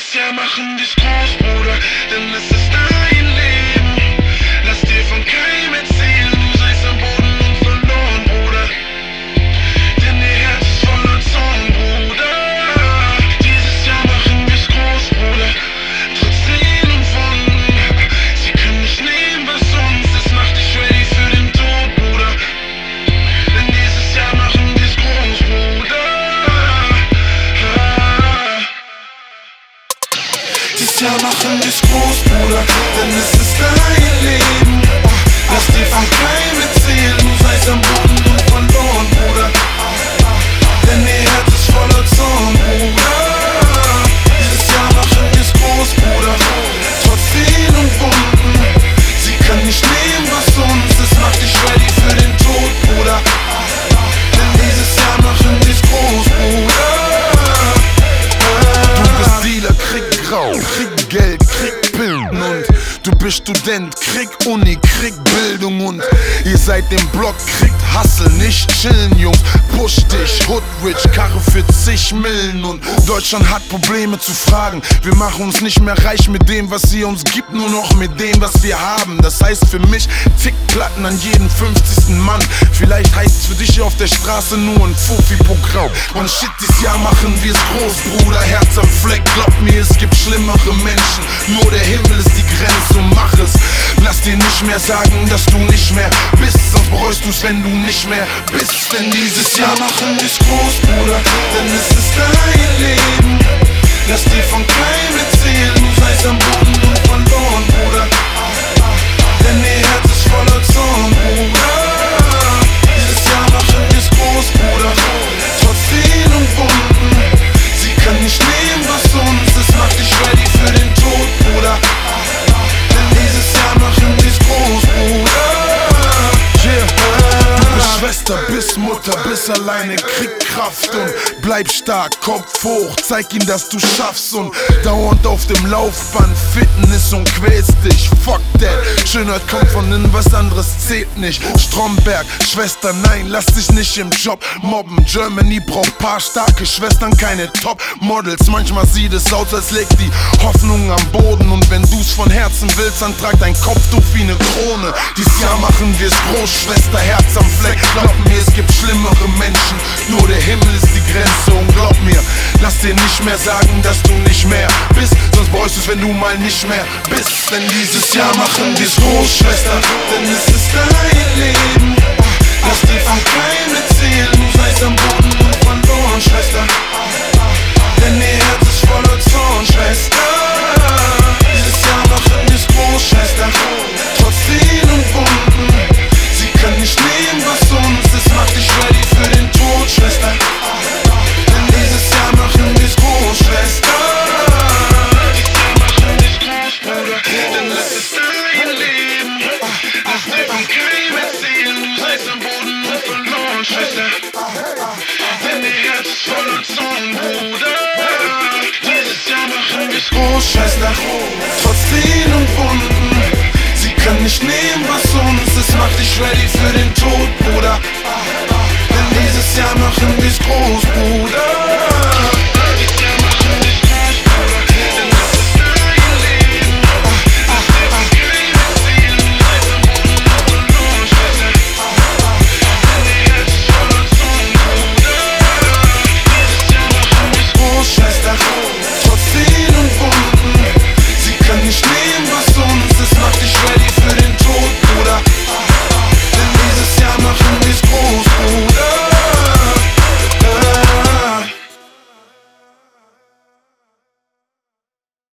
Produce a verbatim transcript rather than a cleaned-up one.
Dieses Jahr machen wir's groß, Bruder, denn es ist dein Leben. Lass dir von keinem erzählen, du seist am Boden und verloren, Bruder. Denn ihr Herz ist voller Zorn, Bruder. Dieses Jahr machen wir's groß, Bruder, trotz Tränen und Wunden. Sie können nicht nehmen, was sonst ist, mach dich ready für den Tod, Bruder. Denn dieses Jahr machen wir's groß, Bruder. Dieses Jahr machen wir's groß, Bruder, denn es ist dein Leben. Lass dir von keinem erzählen, du seist am Boden und verloren, Bruder. Denn ihr Herz ist voller Zorn, Bruder. Dieses Jahr machen wir's groß, Bruder, trotz Tränen und Wunden. Sie können nicht nehmen, was sonst ist, mach dich ready für den Tod, Bruder. Denn dieses Jahr machen wir's groß, Bruder. Du bist Dealer, krieg Grau, krieg Geld, krieg Pillen und du bist Student, krieg Uni, krieg Bildung und ihr seid im Block, kriegt Hustle, nicht chillen, Jungs. Push dich, Hood Rich, Karre für zig Millen und Deutschland hat Probleme zu fragen. Wir machen uns nicht mehr reich mit dem, was ihr uns gibt, nur noch mit dem, was wir haben. Das heißt für mich, Tickplatten an jeden fünfzigsten Mann. Vielleicht heißt's für dich hier auf der Straße nur ein Fuffi pro Grau. Und shit, dieses Jahr machen wir's groß, Bruder, Herz am Fleck. Glaub mir, es gibt schlimmere Menschen, nur der Himmel ist die Grenze und mach es. Lass dir nicht mehr sagen, dass du nicht mehr bist, sonst bereust du's, wenn du nicht mehr bist. Denn dieses Jahr machen wir's groß, Bruder, denn es ist dein Leben. Lass dir von keinem erzählen, du seist am Boden und verloren, Bruder. Denn ihr Herz ist voller Zorn, Bruder. Dieses Jahr machen wir's groß, Bruder, trotz Tränen und Wunden. Sie können nicht nehmen, was sonst ist, mach dich ready für den Tod, Bruder. Denn dieses Jahr machen wir's groß, Bruder. Yeah. Du bist Schwester, bist Mutter, bist alleine, krieg Kraft und bleib stark, Kopf hoch, zeig ihnen, dass du schaffst und dauernd auf dem Laufband, Fitness und quälst dich, fuck that, Schönheit kommt von innen, was anderes zählt nicht. Stromberg, Schwester, nein, lass dich nicht im Job mobben, Germany braucht paar starke Schwestern, keine Top-Models, manchmal sieht es aus, als liegt die Hoffnung am Boden und wenn du's von Herzen willst, dann trag dein Kopftuch wie ne Krone. Dieses Jahr machen wir's groß, Schwester, Herz am Fleck. Glaub mir, es gibt schlimmere Menschen, nur der Himmel ist die Grenze und glaub mir, lass dir nicht mehr sagen, dass du nicht mehr bist, sonst bereust du's, wenn du mal nicht mehr bist. Denn dieses Jahr machen wir's groß, Schwester, denn es ist dein Leben. Lass dir von keinem erzählen, du seist am Boden und verloren, Schwester. Denn ihr Herz ist voller Zorn, Schwester. Dieses Jahr machen wir's groß, Schwester, trotz Tränen und Wunden. Sie können nicht nehmen, was sonst ist, mach dich ready für den Tod, Schwester. Denn dieses Jahr machen wir's groß, Schwester. Dieses Jahr machen wir's groß, Bruder, denn es ist dein Leben. Lass dir von keinem erzählen, du seist am Boden und verloren, Schwester. Denn ihr Herz ist voller Zorn, Bruder. Dieses Jahr machen wir's groß, Schwester, trotz Tränen und Wunden. Sie können nicht nehmen, was sonst ist, mach dich ready für den Tod, Bruder. Denn dieses Jahr machen wir's groß, Bruder.